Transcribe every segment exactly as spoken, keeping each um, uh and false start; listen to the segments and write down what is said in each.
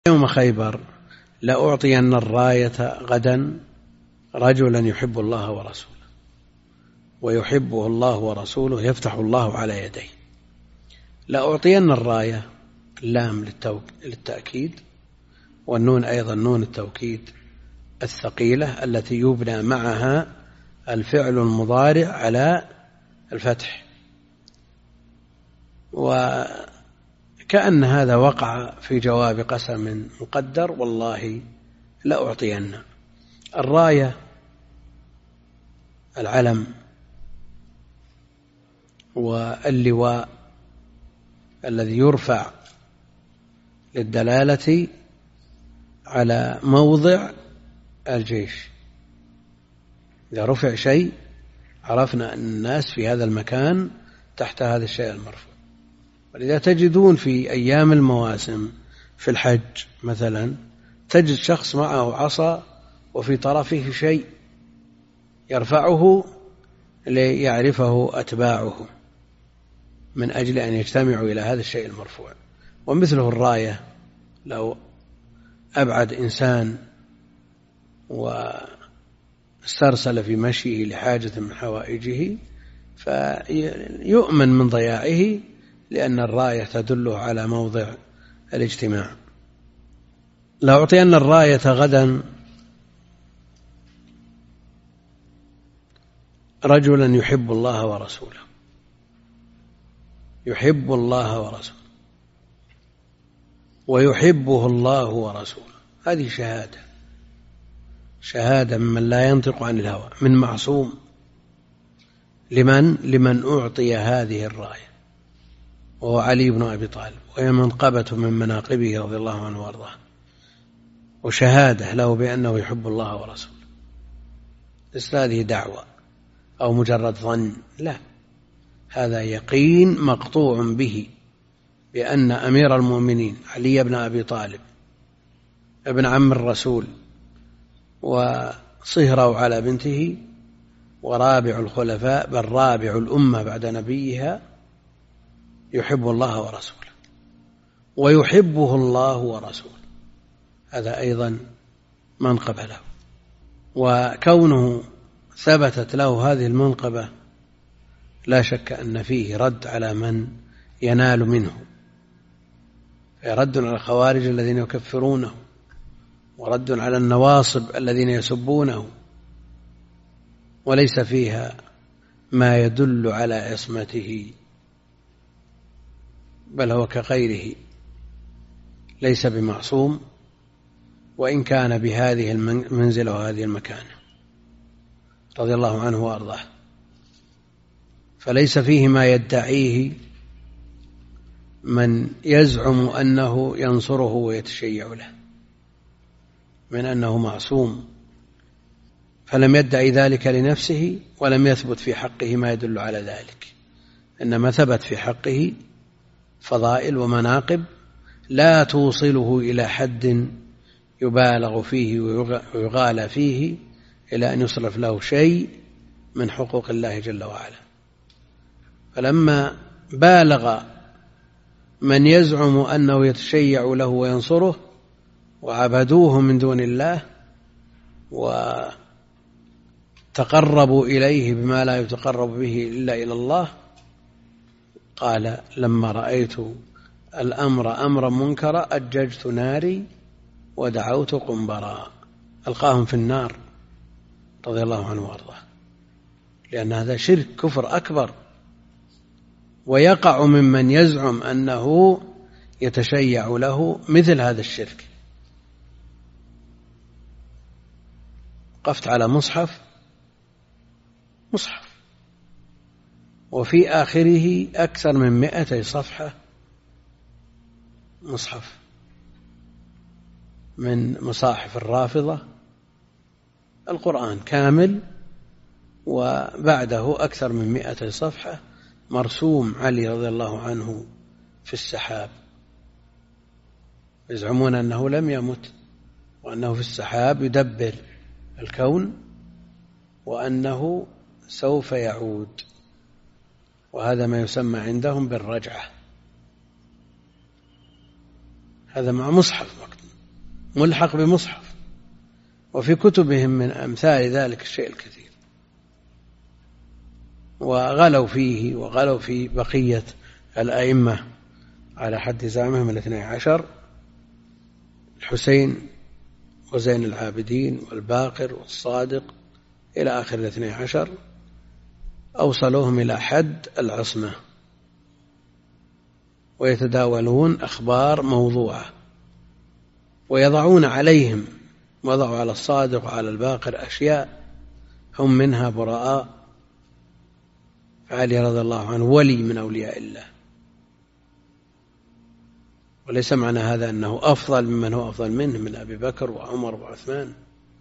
يوم خيبر: لأعطين الراية غدا رجلا يحب الله ورسوله ويحبه الله ورسوله يفتح الله على يديه. لأعطين الراية اللام للتأكيد، والنون أيضا نون التوكيد الثقيلة التي يبنى معها الفعل المضارع على الفتح، وكأن هذا وقع في جواب قسم مقدر: والله لأعطين. الراية العلم واللواء الذي يرفع للدلالة على موضع الجيش. إذا رفع شيء عرفنا أن الناس في هذا المكان تحت هذا الشيء المرفوع. ولذا تجدون في أيام المواسم في الحج مثلا تجد شخص معه عصا وفي طرفه شيء يرفعه ليعرفه أتباعه من أجل أن يجتمعوا إلى هذا الشيء المرفوع. ومثله الراية، لو أبعد إنسان واسترسل في مشيه لحاجة من حوائجه فيؤمن من ضياعه، لأن الراية تدل على موضع الاجتماع. لأعطين الراية غدا رجلا يحب الله ورسوله يحب الله ورسوله ويحبه الله ورسوله. هذه شهادة شهادة ممن لا ينطق عن الهوى، من معصوم. لمن لمن أعطي هذه الراية، وهو علي بن أبي طالب، وهي منقبة من مناقبه رضي الله عنه وارضاه، وشهادة له بأنه يحب الله ورسوله. ليس هذه دعوة أو مجرد ظن، لا، هذا يقين مقطوع به بأن أمير المؤمنين علي بن أبي طالب ابن عم الرسول وصهره على بنته ورابع الخلفاء بل رابع الأمة بعد نبيها يحب الله ورسوله ويحبه الله ورسوله. هذا أيضا منقبة له، وكونه ثبتت له هذه المنقبة لا شك أن فيه رد على من ينال منه، رد على الخوارج الذين يكفرونه، ورد على النواصب الذين يسبونه، وليس فيها ما يدل على عصمته، بل هو كغيره ليس بمعصوم، وإن كان بهذه المنزلة وهذه المكانة رضي الله عنه وأرضاه. فليس فيه ما يدعيه من يزعم أنه ينصره ويتشيع له من أنه معصوم، فلم يدعي ذلك لنفسه ولم يثبت في حقه ما يدل على ذلك، إنما ثبت في حقه فضائل ومناقب لا توصله إلى حد يبالغ فيه ويغالى فيه إلى أن يصرف له شيء من حقوق الله جل وعلا. فلما بالغ من يزعم أنه يتشيع له وينصره وعبدوه من دون الله وتقربوا إليه بما لا يتقرب به إلا إلى الله، قال: لما رأيت الأمر أمرا منكرا أججت ناري ودعوت قنبرا. ألقاهم في النار رضي الله عنه وارضاه، لأن هذا شرك كفر أكبر، ويقع ممن يزعم أنه يتشيع له مثل هذا الشرك. وقفت على مصحف مصحف وفي آخره أكثر من مئتي صفحة، مصحف من مصاحف الرافضة، القرآن كامل، وبعده أكثر من مئتي صفحة مرسوم علي رضي الله عنه في السحاب. يزعمون أنه لم يمت، وأنه في السحاب يدبر الكون، وأنه سوف يعود، وهذا ما يسمى عندهم بالرجعة. هذا مع مصحف ملحق بمصحف، وفي كتبهم من أمثال ذلك الشيء الكثير، وغلوا فيه وغلوا في بقية الأئمة على حد زعمهم الاثني عشر، الحسين وزين العابدين والباقر والصادق إلى آخر الاثني عشر، أوصلوهم إلى حد العصمة، ويتداولون أخبار موضوعة ويضعون عليهم، وضعوا على الصادق وعلى الباقر أشياء هم منها براء. فعلي رضي الله عنه ولي من أولياء الله، وليس معنى هذا أنه أفضل ممن هو أفضل منه من أبي بكر وعمر وعثمان.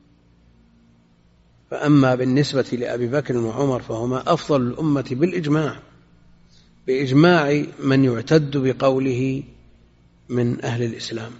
فأما بالنسبة لأبي بكر وعمر فهما أفضل الأمة بالإجماع، بإجماع من يعتد بقوله من أهل الإسلام.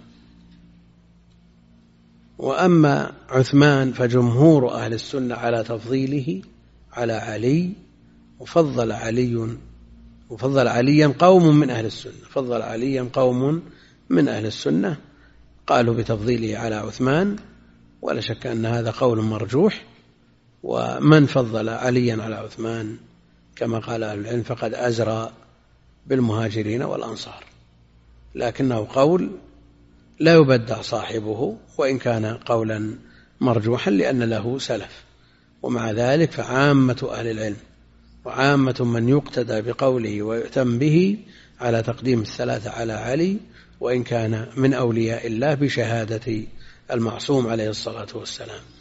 وأما عثمان فجمهور أهل السنة على تفضيله على علي، وفضل علي وفضل عليا قوم من أهل السنة فضل عليا قوم من أهل السنة قالوا بتفضيله على عثمان، ولا شك أن هذا قول مرجوح. ومن فضل عليا على عثمان كما قال أهل العلم فقد أزرى بالمهاجرين والأنصار، لكنه قول لا يبدع صاحبه وإن كان قولا مرجوحا لأن له سلف. ومع ذلك فعامة أهل العلم وعامة من يقتدى بقوله ويؤتم به على تقديم الثلاثة على علي، وإن كان من أولياء الله بشهادة المعصوم عليه الصلاة والسلام.